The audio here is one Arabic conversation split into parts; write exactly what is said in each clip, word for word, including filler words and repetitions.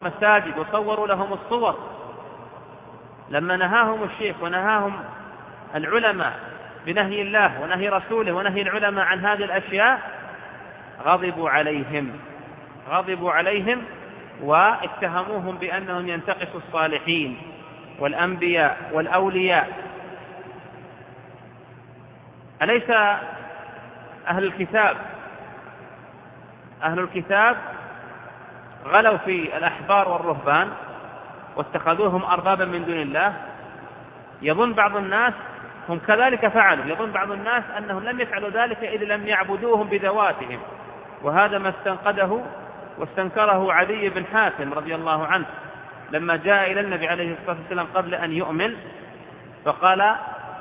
مساجد وصوروا لهم الصور. لما نهاهم الشيخ ونهاهم العلماء بنهي الله ونهي رسوله ونهي العلماء عن هذه الأشياء غضبوا عليهم غضبوا عليهم واتهموهم بأنهم ينتقصوا الصالحين والأنبياء والأولياء. أليس أهل الكتاب أهل الكتاب غلوا في الأحبار والرهبان واتخذوهم أربابا من دون الله؟ يظن بعض الناس هم كذلك فعلوا، يظن بعض الناس أنهم لم يفعلوا ذلك إذ لم يعبدوهم بذواتهم، وهذا ما استنقده واستنكره عدي بن حاتم رضي الله عنه لما جاء إلى النبي عليه الصلاة والسلام قبل أن يؤمن، فقال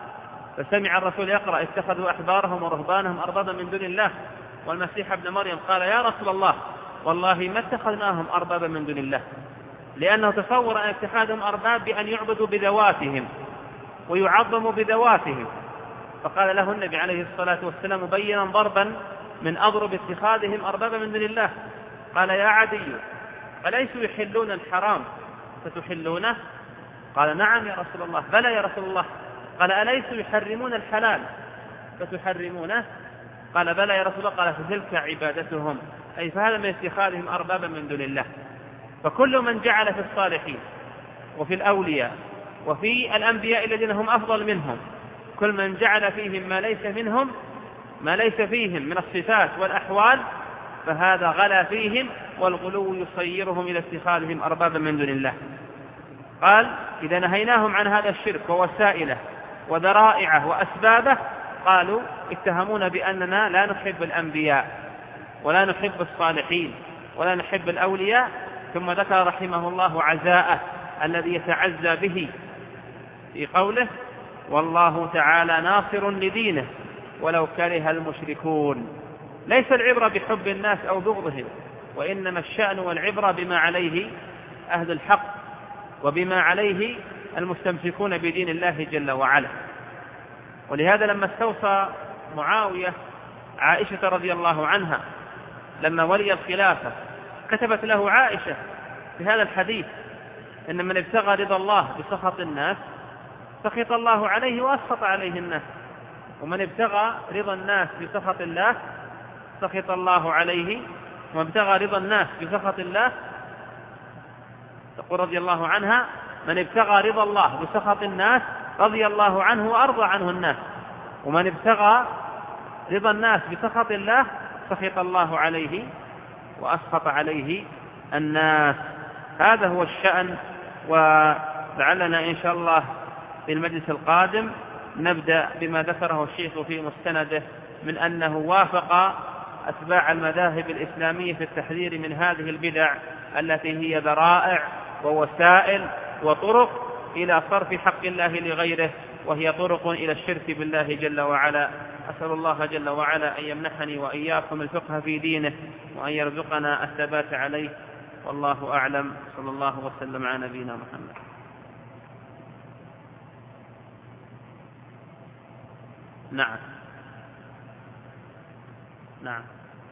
فسمع الرسول يقرأ اتخذوا أحبارهم ورهبانهم أربابا من دون الله والمسيح ابن مريم، قال يا رسول الله والله ما اتخذناهم أربابا من دون الله، لأنه تصور أن اتخاذهم أرباب بأن يعبدوا بذواتهم ويعظموا بذواتهم. فقال له النبي عليه الصلاة والسلام مبينا ضربا من أضرب اتخاذهم أربابا من دون الله، قال يا عدي أليسوا يحلون الحرام فتحلونه؟ قال نعم يا رسول الله. بلى يا رسول الله. قال أليسوا يحرمون الحلال فتحرمونه؟ قال بلى يا رسول الله. قال فتلك عبادتهم، أي فهذا من اتخاذهم أربابا من دون الله. فكل من جعل في الصالحين وفي الأولياء وفي الأنبياء الذين هم أفضل منهم كل من جعل فيهم ما ليس منهم ما ليس فيهم من الصفات والأحوال فهذا غلا فيهم، والغلو يصيرهم إلى اتخاذهم أربابا من دون الله. قال إذا نهيناهم عن هذا الشرك ووسائله وذرائعه وأسبابه قالوا اتهمون بأننا لا نحب الأنبياء ولا نحب الصالحين ولا نحب الأولياء، ثم ذكر رحمه الله عزاءه الذي يتعزى به في قوله والله تعالى ناصر لدينه ولو كره المشركون. ليس العبرة بحب الناس أو بغضهم، وإنما الشأن والعبرة بما عليه أهل الحق وبما عليه المستمسكون بدين الله جل وعلا. ولهذا لما استوصى معاوية عائشة رضي الله عنها لما ولي الخلافة كتبت له عائشة في هذا الحديث إن من ابتغى رضا الله بسخط الناس سخط الله عليه وأسخط عليه الناس، ومن ابتغى رضا الناس بسخط الله سخط الله عليه، ومن ابتغى رضا الناس بسخط الله تقول رضي الله عنها من ابتغى رضا الله بسخط الناس رضي الله عنه وأرضى عنه الناس، ومن ابتغى رضا الناس بسخط الله سخط الله عليه وأسخط عليه الناس. هذا هو الشأن. ولعلنا إن شاء الله في المجلس القادم نبدأ بما ذكره الشيخ في مستنده من أنه وافق أتباع المذاهب الإسلامية في التحذير من هذه البدع التي هي ذرائع ووسائل وطرق إلى صرف حق الله لغيره، وهي طرق إلى الشرك بالله جل وعلا. أسأل الله جل وعلا أن يمنحني وإياكم الفقه في دينه وأن يرزقنا الثبات عليه، والله أعلم. صلى الله وسلم على نبينا محمد. نعم نعم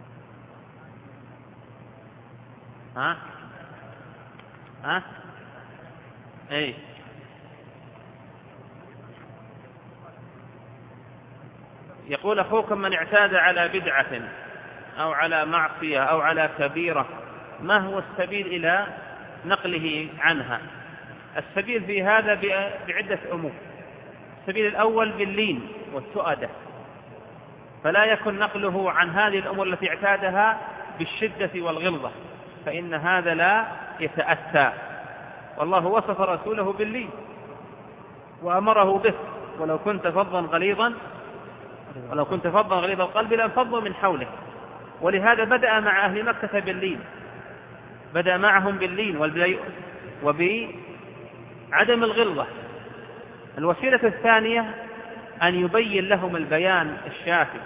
ها ها اي يقول أخوكم من اعتاد على بدعة أو على معصية أو على كبيرة ما هو السبيل إلى نقله عنها؟ السبيل في هذا بعدة أمور. السبيل الأول باللين والتؤدة، فلا يكن نقله عن هذه الأمور التي اعتادها بالشدة والغلظة، فإن هذا لا يتأتى. والله وصف رسوله باللين وأمره به، ولو كنت فظا غليظا ولو كنت فظا غليظ القلب لانفضوا من حوله. ولهذا بدأ مع أهل مكة باللين، بدأ معهم باللين وبعدم الغلظة. الوسيلة الثانية أن يبين لهم البيان الشافي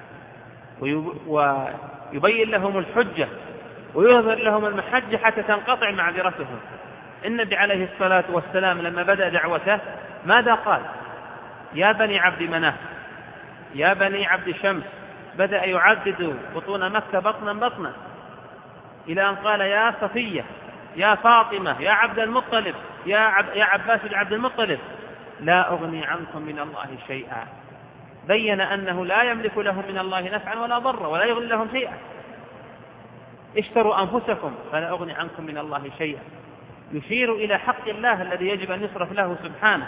ويبين لهم الحجة ويظهر لهم المحجة حتى تنقطع معذرتهم. النبي عليه الصلاة والسلام لما بدأ دعوته ماذا قال؟ يا بني عبد مناف يا بني عبد شمس، بدأ يعدد بطون مكة بطنا بطنا إلى أن قال يا صفية يا فاطمة يا عبد المطلب يا, عب يا عباس بن عبد المطلب لا أغني عنكم من الله شيئا. بين أنه لا يملك لهم من الله نفعا ولا ضرا ولا يغني لهم شيئا. اشتروا أنفسكم فلا أغني عنكم من الله شيئا، يشير إلى حق الله الذي يجب أن يصرف له سبحانه.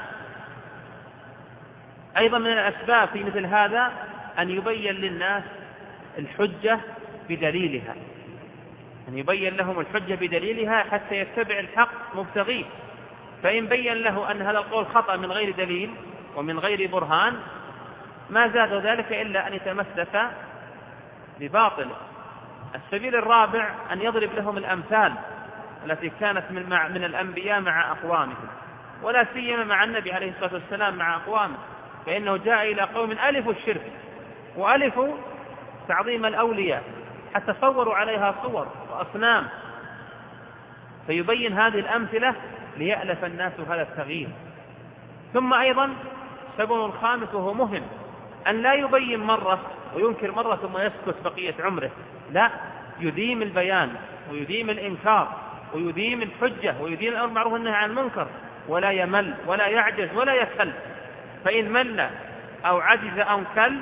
أيضا من الأسباب في مثل هذا أن يبين للناس الحجة بدليلها، أن يبين لهم الحجة بدليلها حتى يتبع الحق مبتغيه. فإن بين له أن هذا القول خطأ من غير دليل ومن غير برهان ما زاد ذلك إلا أن يتمسك بباطله. السبيل الرابع أن يضرب لهم الأمثال التي كانت من, مع من الأنبياء مع أقوامهم، ولا سيما مع النبي عليه الصلاة والسلام مع أقوامه، فإنه جاء إلى قوم ألفوا الشرك وألفوا تعظيم الأولياء حتى صوروا عليها صور وأصنام، فيبين هذه الأمثلة ليألف الناس هذا التغيير. ثم أيضا سبب خامس وهو مهم، أن لا يبين مرة وينكر مرة ثم يسكت بقية عمره، لا، يديم البيان ويديم الإنكار ويديم الحجة ويديم الأمر بالمعروف والنهي عن المنكر، ولا يمل ولا يعجز ولا يكل. فإن مل أو عجز أو كل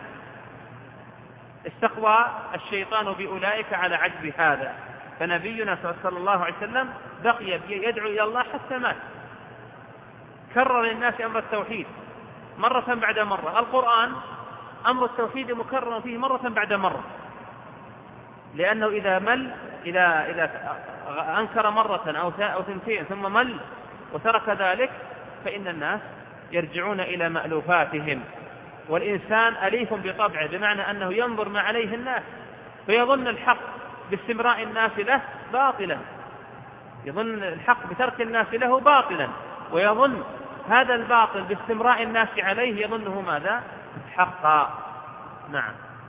استقوى الشيطان بأولئك على عجز هذا. فنبينا صلى الله عليه وسلم بقي يدعو إلى الله حتى مات، كرر للناس أمر التوحيد مرة بعد مرة. القرآن أمر التوحيد مكرر فيه مرة بعد مرة، لأنه إذا مل إذا, إذا أنكر مرة أو ثنتين ثم مل وترك ذلك فإن الناس يرجعون إلى مألوفاتهم. والإنسان أليف بطبعه، بمعنى أنه ينظر ما عليه الناس فيظن الحق باستمراء الناس له باطلا، يظن الحق بترك الناس له باطلا، ويظن هذا الباطل باستمراء الناس عليه يظنه ماذا؟ حقا. نعم.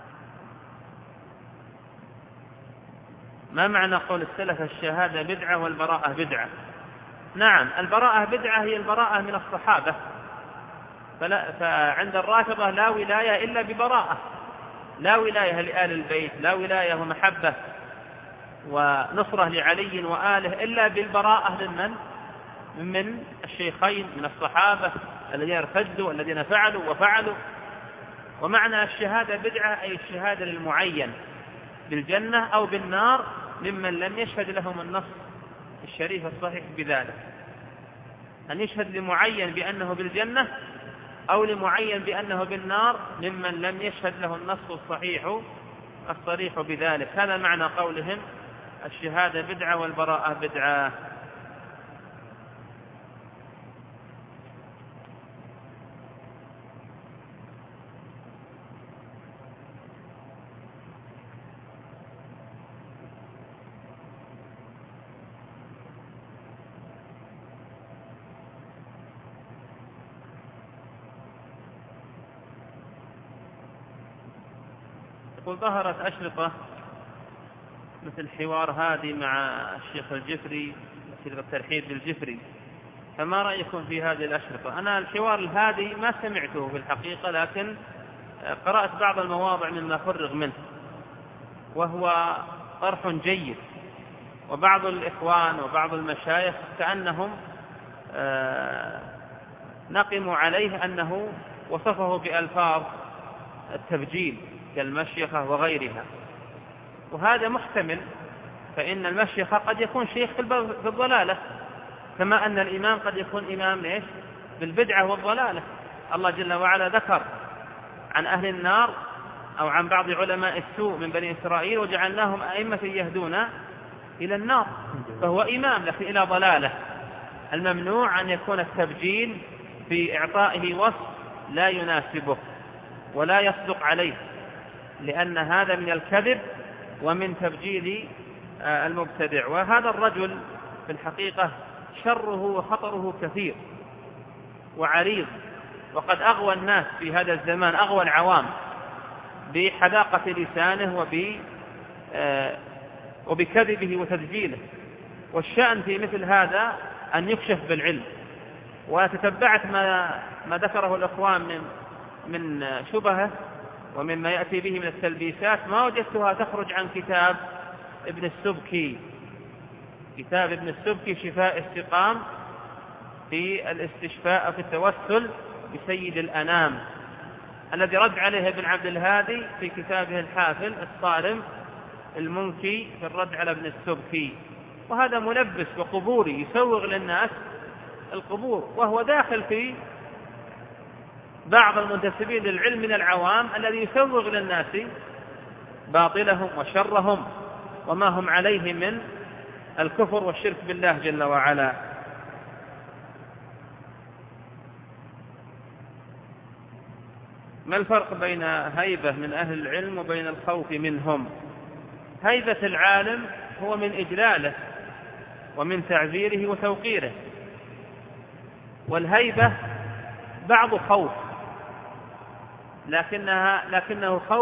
ما معنى قول السلف الشهادة بدعة والبراءة بدعة؟ نعم، البراءة بدعة هي البراءة من الصحابة، فلا فعند الرافضة لا ولاية إلا ببراءة، لا ولاية لآل البيت، لا ولاية ومحبة ونصرة لعلي وآله إلا بالبراءة لمن؟ من الشيخين من الصحابة الذين ارتدوا الذين فعلوا وفعلوا. ومعنى الشهادة بدعة أي الشهادة للمعين بالجنة أو بالنار ممن لم يشهد لهم النص الشريف الصحيح بذلك، أن يشهد لمعين بأنه بالجنة أو لمعين بأنه بالنار ممن لم يشهد له النص الصحيح الصريح بذلك. هذا معنى قولهم الشهادة بدعة والبراءة بدعة. وظهرت أشرطة مثل حوار هادي مع الشيخ الجفري في الترحيب للجفري، فما رأيكم في هذه الأشرطة؟ أنا الحوار الهادي ما سمعته في الحقيقة، لكن قرأت بعض المواضع مما فرغ منه، وهو طرح جيد. وبعض الإخوان وبعض المشايخ كأنهم نقموا عليه أنه وصفه بألفاظ التبجيل كالمشيخة وغيرها، وهذا محتمل، فإن المشيخة قد يكون شيخ في الضلالة، كما أن الإمام قد يكون إمام ليش بالبدعة والضلالة. الله جل وعلا ذكر عن أهل النار أو عن بعض علماء السوء من بني إسرائيل وجعلناهم أئمة يهدون إلى النار، فهو إمام لكن إلى ضلالة. الممنوع أن يكون التبجيل في إعطائه وصف لا يناسبه ولا يصدق عليه، لأن هذا من الكذب ومن تبجيل المبتدع. وهذا الرجل في الحقيقة شره وخطره كثير وعريض، وقد أغوى الناس في هذا الزمان، أغوى العوام بحذاقة لسانه وب وبكذبه وتدجيله. والشأن في مثل هذا أن يكشف بالعلم. وتتبعت ما ما ذكره الأخوان من من شبهه ومما يأتي به من التلبيسات، ما وجدتها تخرج عن كتاب ابن السبكي كتاب ابن السبكي شفاء السقام في الاستشفاء في التوسل بسيد الأنام، الذي رد عليه ابن عبد الهادي في كتابه الحافل الصارم المنكي في الرد على ابن السبكي. وهذا ملبس وقبوري يسوغ للناس القبور، وهو داخل في بعض المنتسبين للعلم من العوام الذي يسوغ للناس باطلهم وشرهم وما هم عليه من الكفر والشرك بالله جل وعلا. ما الفرق بين هيبة من أهل العلم وبين الخوف منهم؟ هيبة العالم هو من إجلاله ومن تعزيره وتوقيره، والهيبة بعض خوف لكنها لكنه خوف